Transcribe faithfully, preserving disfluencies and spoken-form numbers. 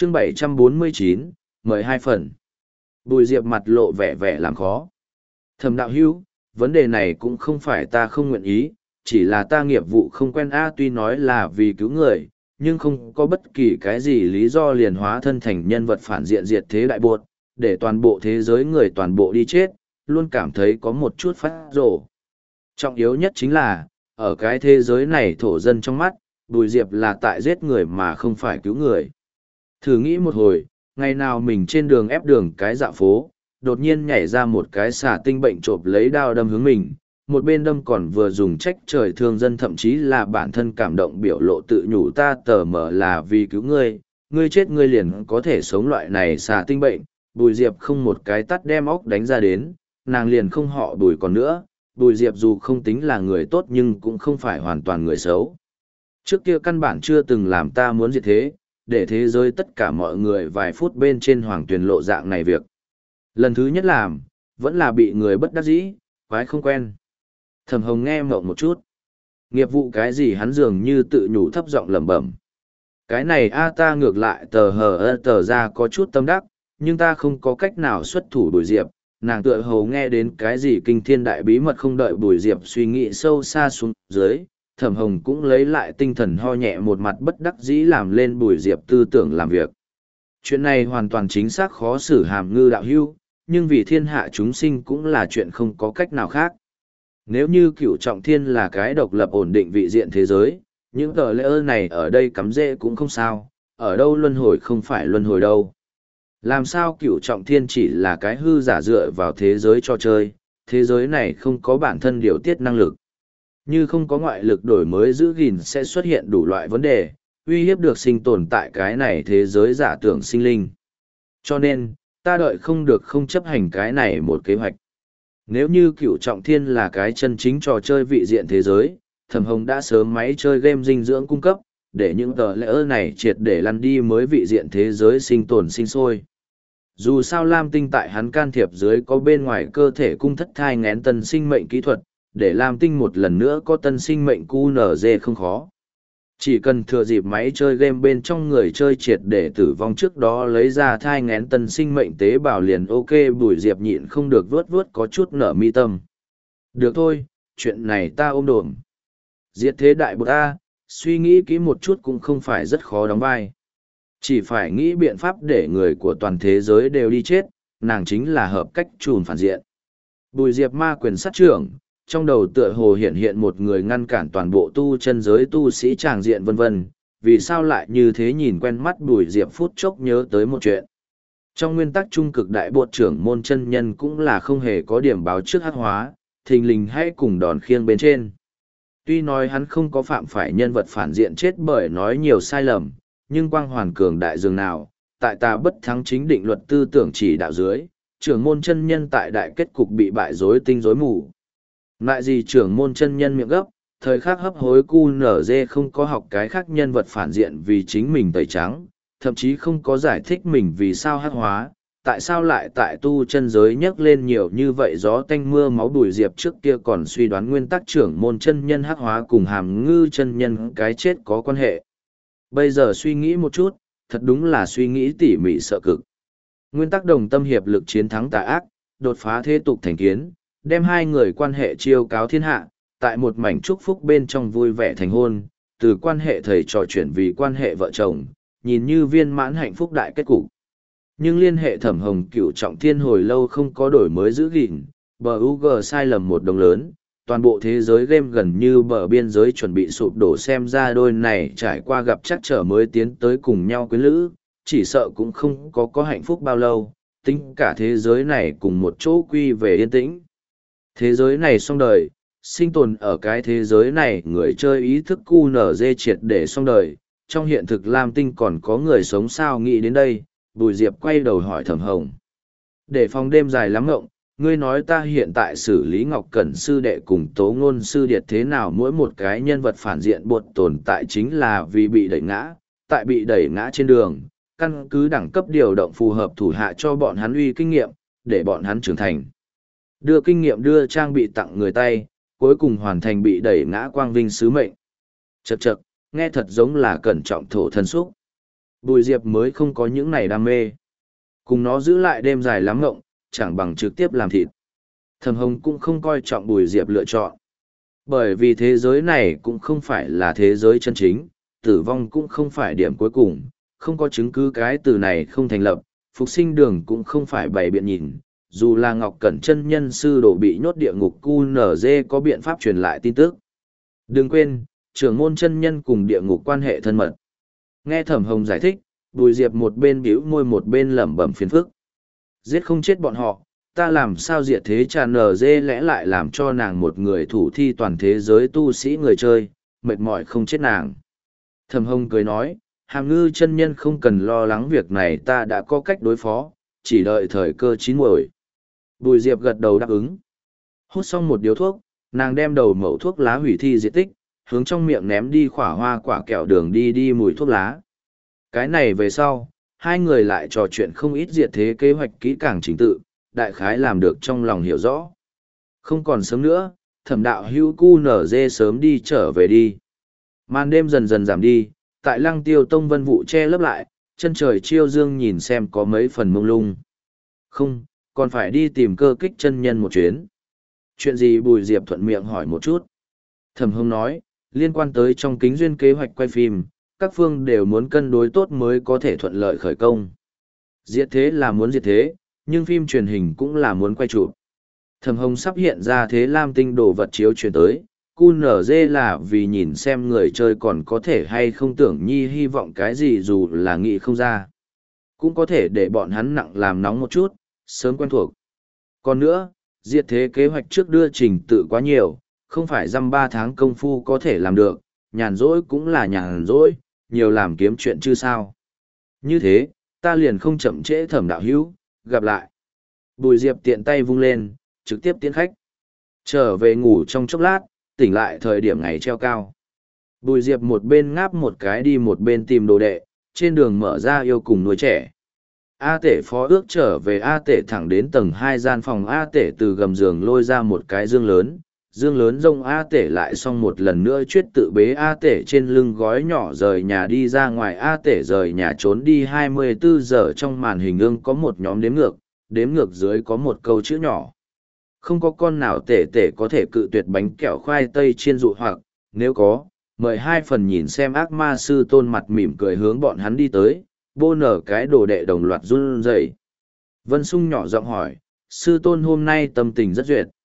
chương bảy trăm bốn mươi chín, mời hai phần. Bùi Diệp mặt lộ vẻ vẻ làm khó. Thẩm đạo hữu, vấn đề này cũng không phải ta không nguyện ý, chỉ là ta nghiệp vụ không quen a tuy nói là vì cứu người, nhưng không có bất kỳ cái gì lý do liền hóa thân thành nhân vật phản diện diệt thế đại bột, để toàn bộ thế giới người toàn bộ đi chết, luôn cảm thấy có một chút phát rồ. Trọng yếu nhất chính là, ở cái thế giới này thổ dân trong mắt, Bùi Diệp là tại giết người mà không phải cứu người. Thử nghĩ một hồi, ngày nào mình trên đường ép đường cái dạo phố, đột nhiên nhảy ra một cái xà tinh bệnh trộm lấy đao đâm hướng mình, một bên đâm còn vừa dùng trách trời thương dân, thậm chí là bản thân cảm động biểu lộ tự nhủ ta tờ mở là vì cứu ngươi, ngươi chết ngươi liền có thể sống loại này xà tinh bệnh. Bùi Diệp không một cái tắt đem óc đánh ra đến, nàng liền không họ Bùi còn nữa. Bùi Diệp dù không tính là người tốt nhưng cũng không phải hoàn toàn người xấu. Trước kia căn bản chưa từng làm ta muốn diệt thế, để thế giới tất cả mọi người vài phút bên trên hoàng tuyền lộ dạng này việc. Lần thứ nhất làm, vẫn là bị người bất đắc dĩ, quái không quen. Thẩm Hồng nghe mộng một chút. Nghiệp vụ cái gì hắn dường như tự nhủ thấp giọng lẩm bẩm. Cái này a ta ngược lại tờ hờ ơ tờ ra có chút tâm đắc, nhưng ta không có cách nào xuất thủ Bùi Diệp. Nàng tựa hồ nghe đến cái gì kinh thiên đại bí mật, không đợi Bùi Diệp suy nghĩ sâu xa xuống dưới. Thẩm Hồng cũng lấy lại tinh thần ho nhẹ một mặt bất đắc dĩ làm lên Bùi Diệp tư tưởng làm việc. Chuyện này hoàn toàn chính xác khó xử Hàm Ngư đạo hữu, nhưng vì thiên hạ chúng sinh cũng là chuyện không có cách nào khác. Nếu như Cửu Trọng Thiên là cái độc lập ổn định vị diện thế giới, những tờ lễ ơ này ở đây cắm rễ cũng không sao, ở đâu luân hồi không phải luân hồi đâu. Làm sao Cửu Trọng Thiên chỉ là cái hư giả dựa vào thế giới cho chơi, thế giới này không có bản thân điều tiết năng lực. Như không có ngoại lực đổi mới giữ gìn sẽ xuất hiện đủ loại vấn đề, uy hiếp được sinh tồn tại cái này thế giới giả tưởng sinh linh. Cho nên, ta đợi không được không chấp hành cái này một kế hoạch. Nếu như Cửu Trọng Thiên là cái chân chính trò chơi vị diện thế giới, Thẩm Hồng đã sớm máy chơi game dinh dưỡng cung cấp, để những tờ lễ ơ này triệt để lăn đi mới vị diện thế giới sinh tồn sinh sôi. Dù sao Lam Tinh tại hắn can thiệp dưới có bên ngoài cơ thể cung thất thai ngén tân sinh mệnh kỹ thuật, để Lam Tinh một lần nữa có tân sinh mệnh cu nở dê không khó. Chỉ cần thừa dịp máy chơi game bên trong người chơi triệt để tử vong trước đó lấy ra thai ngén tân sinh mệnh tế bào liền ok. Bùi Diệp nhịn không được vuốt vuốt có chút nở mi tâm. Được thôi, chuyện này ta ôm đồm. Diệt thế đại bột A, suy nghĩ kỹ một chút cũng không phải rất khó đóng vai. Chỉ phải nghĩ biện pháp để người của toàn thế giới đều đi chết, nàng chính là hợp cách trùn phản diện. Bùi Diệp ma quyền sát trưởng, trong đầu tựa hồ hiện hiện một người ngăn cản toàn bộ tu chân giới tu sĩ tràng diện vân vân, vì sao lại như thế nhìn quen mắt. Bùi Diệp phút chốc nhớ tới một chuyện. Trong nguyên tắc trung cực đại bột trưởng môn chân nhân cũng là không hề có điểm báo trước hắc hóa, thình lình hay cùng đòn khiêng bên trên. Tuy nói hắn không có phạm phải nhân vật phản diện chết bởi nói nhiều sai lầm, nhưng quang hoàn cường đại dường nào, tại ta bất thắng chính định luật tư tưởng chỉ đạo dưới, trưởng môn chân nhân tại đại kết cục bị bại rối tinh rối mù. Lại gì trưởng môn chân nhân miệng gấp, thời khắc hấp hối cu nở dê không có học cái khác nhân vật phản diện vì chính mình tẩy trắng, thậm chí không có giải thích mình vì sao hắc hóa, tại sao lại tại tu chân giới nhấc lên nhiều như vậy gió tanh mưa máu. Bùi Diệp trước kia còn suy đoán nguyên tắc trưởng môn chân nhân hắc hóa cùng Hàm Ngư chân nhân cái chết có quan hệ. Bây giờ suy nghĩ một chút, thật đúng là suy nghĩ tỉ mỉ sợ cực. Nguyên tắc đồng tâm hiệp lực chiến thắng tà ác, đột phá thế tục thành kiến, đem hai người quan hệ chiêu cáo thiên hạ, tại một mảnh chúc phúc bên trong vui vẻ thành hôn, từ quan hệ thầy trò chuyển vì quan hệ vợ chồng, nhìn như viên mãn hạnh phúc đại kết cục. Nhưng liên hệ Thẩm Hồng Cửu Trọng Thiên hồi lâu không có đổi mới giữ gìn, bờ u giê sai lầm một đồng lớn, toàn bộ thế giới game gần như bờ biên giới chuẩn bị sụp đổ, xem ra đôi này trải qua gặp chắc trở mới tiến tới cùng nhau quyến lữ, chỉ sợ cũng không có có hạnh phúc bao lâu, tính cả thế giới này cùng một chỗ quy về yên tĩnh. Thế giới này xong đời, sinh tồn ở cái thế giới này người chơi ý thức cu nở dê triệt để xong đời, trong hiện thực Lam Tinh còn có người sống sao? Nghĩ đến đây, Bùi Diệp quay đầu hỏi Thẩm Hồng. Để phòng đêm dài lắm ngộng, ngươi nói ta hiện tại xử lý Ngọc Cẩn sư đệ cùng Tố Ngôn sư điệt thế nào? Mỗi một cái nhân vật phản diện bột tồn tại chính là vì bị đẩy ngã, tại bị đẩy ngã trên đường, căn cứ đẳng cấp điều động phù hợp thủ hạ cho bọn hắn uy kinh nghiệm, để bọn hắn trưởng thành. Đưa kinh nghiệm đưa trang bị tặng người tay, cuối cùng hoàn thành bị đẩy ngã quang vinh sứ mệnh. Chậc chậc, nghe thật giống là cẩn trọng thổ thân xúc. Bùi Diệp mới không có những này đam mê. Cùng nó giữ lại đêm dài lắm ngộng, chẳng bằng trực tiếp làm thịt. Thẩm Hồng cũng không coi trọng Bùi Diệp lựa chọn. Bởi vì thế giới này cũng không phải là thế giới chân chính, tử vong cũng không phải điểm cuối cùng, không có chứng cứ cái từ này không thành lập, phục sinh đường cũng không phải bày biện nhìn. Dù là Ngọc Cẩn chân nhân sư đồ bị nhốt địa ngục cu nở dê có biện pháp truyền lại tin tức. Đừng quên, trưởng môn chân nhân cùng địa ngục quan hệ thân mật. Nghe Thẩm Hồng giải thích, Bùi Diệp một bên bĩu môi một bên lẩm bẩm phiền phức. Giết không chết bọn họ, ta làm sao diệt thế trà nở dê lẽ lại làm cho nàng một người thủ thi toàn thế giới tu sĩ người chơi, mệt mỏi không chết nàng. Thẩm Hồng cười nói, Hàm Ngư chân nhân không cần lo lắng việc này, ta đã có cách đối phó, chỉ đợi thời cơ chín muồi. Bùi Diệp gật đầu đáp ứng. Hút xong một điếu thuốc, nàng đem đầu mẩu thuốc lá hủy thi diệt tích, hướng trong miệng ném đi khỏa hoa quả kẹo đường đi đi mùi thuốc lá. Cái này về sau, hai người lại trò chuyện không ít diệt thế kế hoạch kỹ càng chính tự, đại khái làm được trong lòng hiểu rõ. Không còn sớm nữa, Thẩm đạo hữu cu nở dê sớm đi trở về đi. Màn đêm dần dần giảm đi, tại Lăng Tiêu Tông vân vụ che lấp lại, chân trời chiêu dương nhìn xem có mấy phần mông lung. Không, còn phải đi tìm Cơ Kích chân nhân một chuyến. Chuyện gì? Bùi Diệp thuận miệng hỏi một chút. Thẩm Hồng nói, liên quan tới trong kính duyên kế hoạch quay phim, các phương đều muốn cân đối tốt mới có thể thuận lợi khởi công. Diệt thế là muốn diệt thế, nhưng phim truyền hình cũng là muốn quay chụp. Thẩm Hồng sắp hiện ra thế lam tinh đồ vật chiếu truyền tới, cu nở dê là vì nhìn xem người chơi còn có thể hay không tưởng nhi hy vọng cái gì dù là nghĩ không ra. Cũng có thể để bọn hắn nặng làm nóng một chút, sớm quen thuộc. Còn nữa, diệt thế kế hoạch trước đưa trình tự quá nhiều, không phải dăm ba tháng công phu có thể làm được, nhàn rỗi cũng là nhàn rỗi, nhiều làm kiếm chuyện chứ sao. Như thế, ta liền không chậm trễ Thẩm đạo hữu, gặp lại. Bùi Diệp tiện tay vung lên, trực tiếp tiến khách. Trở về ngủ trong chốc lát, tỉnh lại thời điểm ngày treo cao. Bùi Diệp một bên ngáp một cái đi một bên tìm đồ đệ, trên đường mở ra yêu cùng nuôi trẻ. A Tể phó ước trở về A Tể thẳng đến tầng hai gian phòng A Tể từ gầm giường lôi ra một cái dương lớn. Dương lớn rông A Tể lại xong một lần nữa chuyết tự bế A Tể trên lưng gói nhỏ rời nhà đi ra ngoài. A Tể rời nhà trốn đi hai mươi bốn giờ, trong màn hình ương có một nhóm đếm ngược, đếm ngược dưới có một câu chữ nhỏ. Không có con nào Tể Tể có thể cự tuyệt bánh kẹo khoai tây chiên dụ hoặc, nếu có, mời hai phần. Nhìn xem ác ma sư Tôn mặt mỉm cười hướng bọn hắn đi tới, bô nở cái đồ đệ đồng loạt run rẩy. Vân Sung nhỏ giọng hỏi, sư Tôn hôm nay tâm tình rất duyệt.